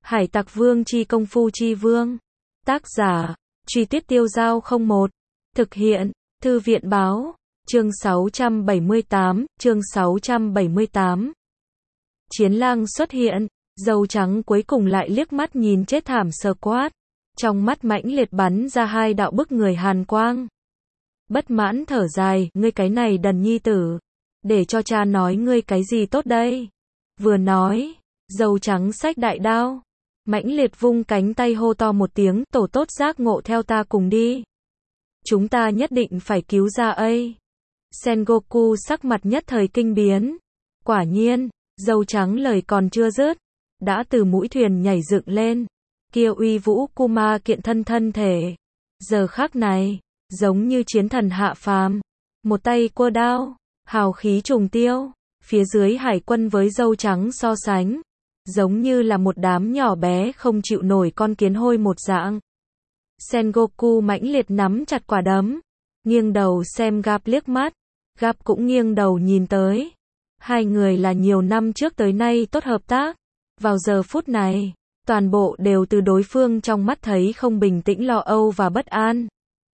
Hải Tặc Vương chi công phu chi vương. Tác giả, Truy Tuyết Tiêu Dao 01. Thực hiện, Thư viện báo, chương 678. Chiến lang xuất hiện, dâu trắng cuối cùng lại liếc mắt nhìn chết thảm Squad. Trong mắt mãnh liệt bắn ra hai đạo bức người hàn quang. Bất mãn thở dài, ngươi cái này đần nhi tử. Để cho cha nói ngươi cái gì tốt đây. Vừa nói, dâu trắng xách đại đao. Mãnh liệt vung cánh tay hô to một tiếng, tổ tốt giác ngộ theo ta cùng đi. Chúng ta nhất định phải cứu ra ấy. Sengoku sắc mặt nhất thời kinh biến. Quả nhiên, dâu trắng lời còn chưa dứt, đã từ mũi thuyền nhảy dựng lên. Kia uy vũ Kuma kiện thân thể. Giờ khắc này, giống như chiến thần hạ phàm. Một tay quơ đao, hào khí trùng tiêu. Phía dưới hải quân với dâu trắng so sánh, giống như là một đám nhỏ bé không chịu nổi con kiến hôi một dạng. Sengoku mãnh liệt nắm chặt quả đấm, nghiêng đầu xem Gap liếc mắt. Gap cũng nghiêng đầu nhìn tới. Hai người là nhiều năm trước tới nay tốt hợp tác. Vào giờ phút này, toàn bộ đều từ đối phương trong mắt thấy không bình tĩnh, lo âu và bất an.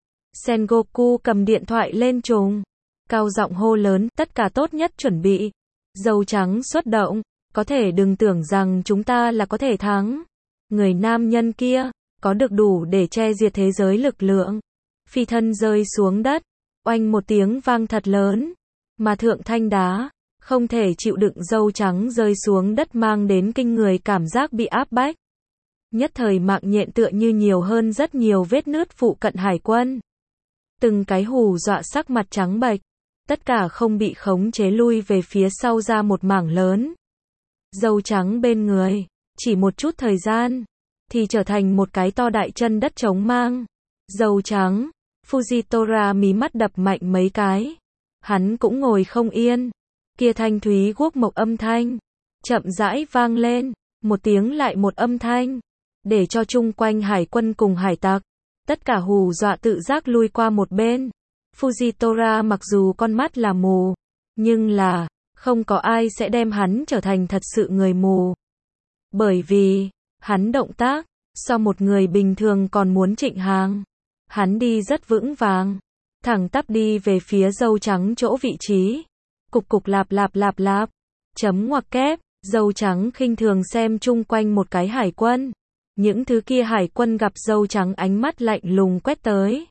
Sengoku cầm điện thoại lên trùng, cao giọng hô lớn, tất cả tốt nhất chuẩn bị. Dâu trắng xuất động, có thể đừng tưởng rằng chúng ta là có thể thắng. Người nam nhân kia, có được đủ để che diệt thế giới lực lượng. Phi thân rơi xuống đất, oanh một tiếng vang thật lớn. Mà thượng thanh đá, không thể chịu đựng dâu trắng rơi xuống đất mang đến kinh người cảm giác bị áp bách. Nhất thời mạng nhện tựa như nhiều hơn rất nhiều vết nứt phụ cận hải quân. Từng cái hù dọa sắc mặt trắng bệch. Tất cả không bị khống chế lui về phía sau ra một mảng lớn. Dâu trắng bên người, chỉ một chút thời gian, thì trở thành một cái to đại chân đất trống mang. Dâu trắng, Fujitora mí mắt đập mạnh mấy cái. Hắn cũng ngồi không yên. Kia thanh thúy guốc mộc âm thanh, chậm rãi vang lên, một tiếng lại một âm thanh, để cho chung quanh hải quân cùng hải tặc, tất cả hù dọa tự giác lui qua một bên. Fujitora mặc dù con mắt là mù, nhưng là, không có ai sẽ đem hắn trở thành thật sự người mù. Bởi vì, hắn động tác, so một người bình thường còn muốn trịnh hàng. Hắn đi rất vững vàng, thẳng tắp đi về phía dâu trắng chỗ vị trí. Cục cục lạp, chấm ngoặc kép, dâu trắng khinh thường xem chung quanh một cái hải quân. Những thứ kia hải quân gặp dâu trắng ánh mắt lạnh lùng quét tới.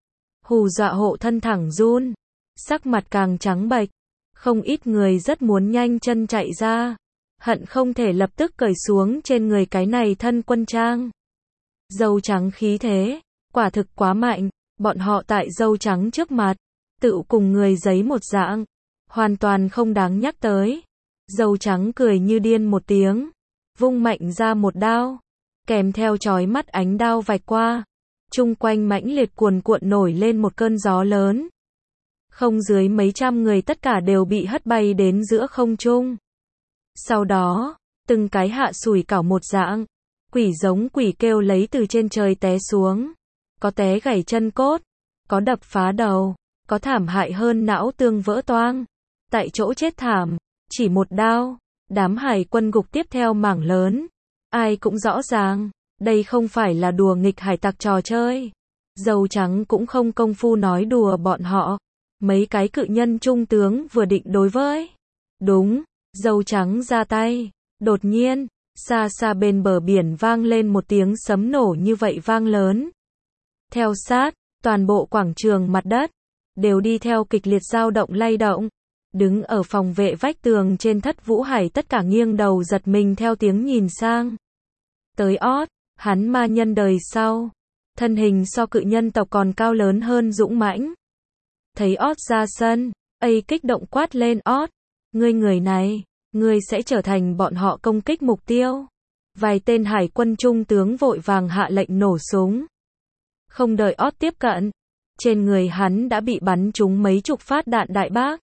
Hù dọa hộ thân thẳng run, sắc mặt càng trắng bệch. Không ít người rất muốn nhanh chân chạy ra, hận không thể lập tức cởi xuống trên người cái này thân quân trang. Dâu trắng khí thế, quả thực quá mạnh, bọn họ tại dâu trắng trước mặt, tự cùng người giấy một dạng, hoàn toàn không đáng nhắc tới. Dâu trắng cười như điên một tiếng, vung mạnh ra một đao, kèm theo chói mắt ánh đao vạch qua. Chung quanh mãnh liệt cuồn cuộn nổi lên một cơn gió lớn. Không dưới mấy trăm người tất cả đều bị hất bay đến giữa không trung. Sau đó, từng cái hạ sủi cảo một dạng, quỷ giống quỷ kêu lấy từ trên trời té xuống. Có té gãy chân cốt, có đập phá đầu, có thảm hại hơn não tương vỡ toang. Tại chỗ chết thảm, chỉ một đao, đám hải quân gục tiếp theo mảng lớn. Ai cũng rõ ràng, đây không phải là đùa nghịch hải tặc trò chơi. Dâu trắng cũng không công phu nói đùa bọn họ. Mấy cái cự nhân trung tướng vừa định đối với. Đúng, dâu trắng ra tay. Đột nhiên, xa xa bên bờ biển vang lên một tiếng sấm nổ như vậy vang lớn. Theo sát, toàn bộ quảng trường mặt đất, đều đi theo kịch liệt dao động lay động. Đứng ở phòng vệ vách tường trên Thất Vũ Hải tất cả nghiêng đầu giật mình theo tiếng nhìn sang. Tới Ót, hắn ma nhân đời sau. Thân hình so cự nhân tộc còn cao lớn hơn dũng mãnh. Thấy Ót ra sân, ấy kích động quát lên Ót. Ngươi người này, ngươi sẽ trở thành bọn họ công kích mục tiêu. Vài tên hải quân trung tướng vội vàng hạ lệnh nổ súng. Không đợi Ót tiếp cận, trên người hắn đã bị bắn trúng mấy chục phát đạn đại bác.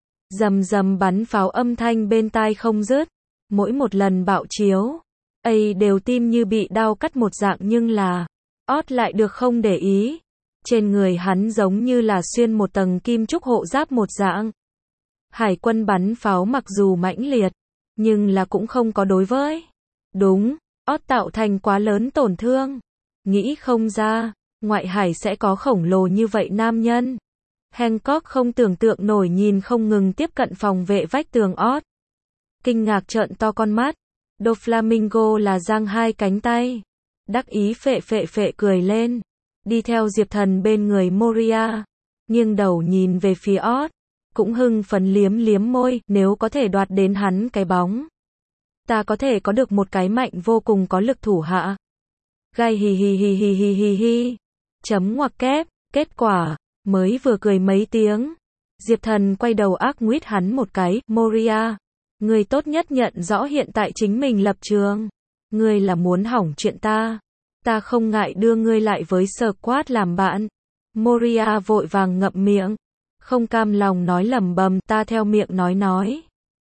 Rầm rầm bắn pháo âm thanh bên tai không dứt. Mỗi một lần bạo chiếu, ấy đều tim như bị đao cắt một dạng, nhưng là Ót lại được không để ý. Trên người hắn giống như là xuyên một tầng kim trúc hộ giáp một dạng. Hải quân bắn pháo mặc dù mãnh liệt, nhưng là cũng không có đối với. Đúng, Ót tạo thành quá lớn tổn thương. Nghĩ không ra, ngoại hải sẽ có khổng lồ như vậy nam nhân. Hancock không tưởng tượng nổi nhìn không ngừng tiếp cận phòng vệ vách tường Ót. Kinh ngạc trợn to con mắt. Doflamingo là giang hai cánh tay. Đắc ý phệ phệ phệ cười lên. Đi theo Diệp Thần bên người Moria. Nghiêng đầu nhìn về phía Ót. Cũng hưng phấn liếm liếm môi, nếu có thể đoạt đến hắn cái bóng. Ta có thể có được một cái mạnh vô cùng có lực thủ hạ. Gai hì hì hì hì hì hì hì. Chấm ngoặc kép, kết quả, mới vừa cười mấy tiếng. Diệp Thần quay đầu ác nguyết hắn một cái, Moria. Ngươi tốt nhất nhận rõ hiện tại chính mình lập trường. Ngươi là muốn hỏng chuyện ta. Ta không ngại đưa ngươi lại với Squad làm bạn. Moria vội vàng ngậm miệng. Không cam lòng nói lẩm bẩm, ta theo miệng nói.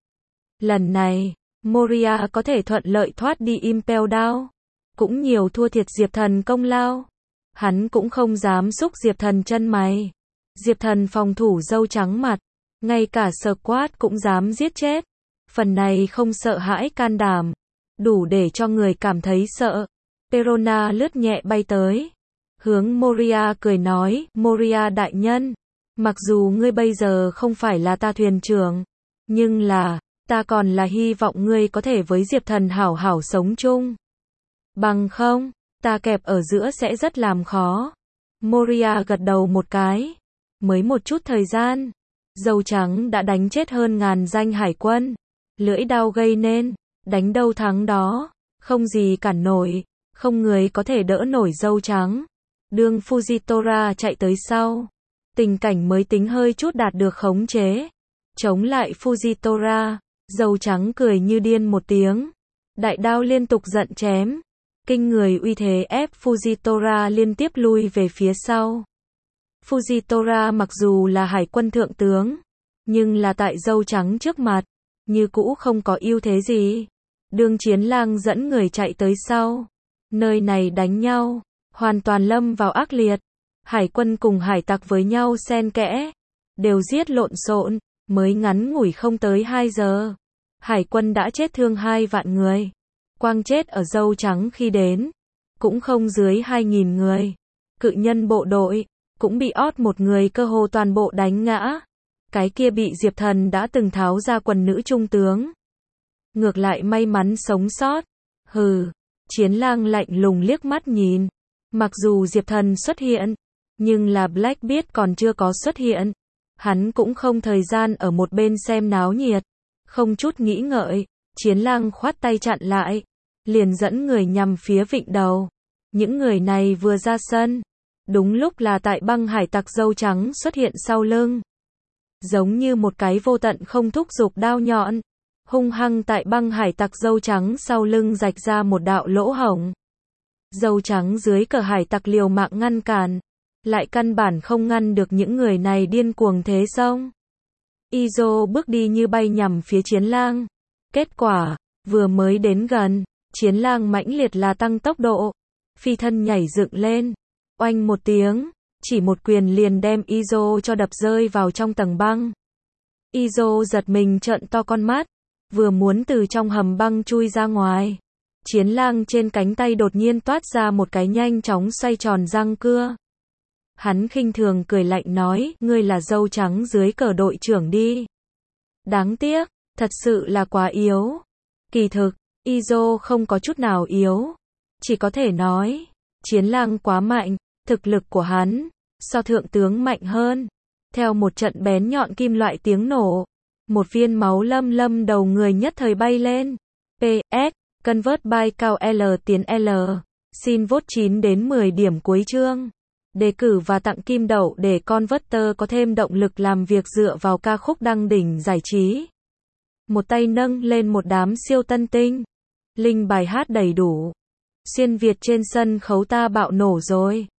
Lần này, Moria có thể thuận lợi thoát đi Impel Down. Cũng nhiều thua thiệt Diệp Thần công lao. Hắn cũng không dám xúc Diệp Thần chân mày. Diệp Thần phòng thủ dâu trắng mặt. Ngay cả Squad cũng dám giết chết. Phần này không sợ hãi can đảm. Đủ để cho người cảm thấy sợ. Perona lướt nhẹ bay tới. Hướng Moria cười nói, Moria đại nhân. Mặc dù ngươi bây giờ không phải là ta thuyền trưởng. Nhưng là, ta còn là hy vọng ngươi có thể với Diệp Thần hảo hảo sống chung. Bằng không, ta kẹp ở giữa sẽ rất làm khó. Moria gật đầu một cái. Mới một chút thời gian. Dâu trắng đã đánh chết hơn 1000 danh hải quân. Lưỡi đao gây nên. Đánh đâu thắng đó. Không gì cản nổi. Không người có thể đỡ nổi dâu trắng. Đương Fujitora chạy tới sau. Tình cảnh mới tính hơi chút đạt được khống chế. Chống lại Fujitora. Dâu trắng cười như điên một tiếng. Đại đao liên tục giận chém. Kinh người uy thế ép Fujitora liên tiếp lui về phía sau. Fujitora mặc dù là hải quân thượng tướng. Nhưng là tại dâu trắng trước mặt. Như cũ không có ưu thế gì. Đương Chiến Lang dẫn người chạy tới sau. Nơi này đánh nhau. Hoàn toàn lâm vào ác liệt. Hải quân cùng hải tặc với nhau xen kẽ. Đều giết lộn xộn. Mới ngắn ngủi không tới 2 giờ. Hải quân đã chết thương 2 vạn người. Quang chết ở dâu trắng khi đến. Cũng không dưới 2000 người. Cự nhân bộ đội. Cũng bị Ót một người cơ hồ toàn bộ đánh ngã. Cái kia bị Diệp Thần đã từng tháo ra quần nữ trung tướng. Ngược lại may mắn sống sót. Hừ. Chiến Lang lạnh lùng liếc mắt nhìn. Mặc dù Diệp Thần xuất hiện. Nhưng là Blackbeard còn chưa có xuất hiện. Hắn cũng không thời gian ở một bên xem náo nhiệt. Không chút nghĩ ngợi. Chiến Lang khoát tay chặn lại. Liền dẫn người nhằm phía vịnh đầu. Những người này vừa ra sân. Đúng lúc là tại băng hải tặc dâu trắng xuất hiện sau lưng. Giống như một cái vô tận không thúc giục đao nhọn. Hung hăng tại băng hải tặc dâu trắng sau lưng rạch ra một đạo lỗ hổng. Dâu trắng dưới cờ hải tặc liều mạng ngăn cản. Lại căn bản không ngăn được những người này điên cuồng thế xông. Izo bước đi như bay nhằm phía Chiến Lang. Kết quả, vừa mới đến gần, Chiến Lang mãnh liệt là tăng tốc độ. Phi thân nhảy dựng lên. Oanh một tiếng, chỉ một quyền liền đem Izo cho đập rơi vào trong tầng băng. Izo giật mình trợn to con mắt. Vừa muốn từ trong hầm băng chui ra ngoài. Chiến Lang trên cánh tay đột nhiên toát ra một cái nhanh chóng xoay tròn răng cưa. Hắn khinh thường cười lạnh nói, ngươi là dâu trắng dưới cờ đội trưởng đi. Đáng tiếc, thật sự là quá yếu. Kỳ thực, Izo không có chút nào yếu. Chỉ có thể nói, Chiến Lang quá mạnh, thực lực của hắn, so thượng tướng mạnh hơn. Theo một trận bén nhọn kim loại tiếng nổ, một viên máu lâm lâm đầu người nhất thời bay lên. PS, Convert by cao L tiến L. Xin vote 9 đến 10 điểm cuối chương. Đề cử và tặng kim đậu để Converter có thêm động lực làm việc dựa vào ca khúc đăng đỉnh giải trí. Một tay nâng lên một đám siêu tân tinh. Link bài hát đầy đủ. Xuyên Việt trên sân khấu ta bạo nổ rồi.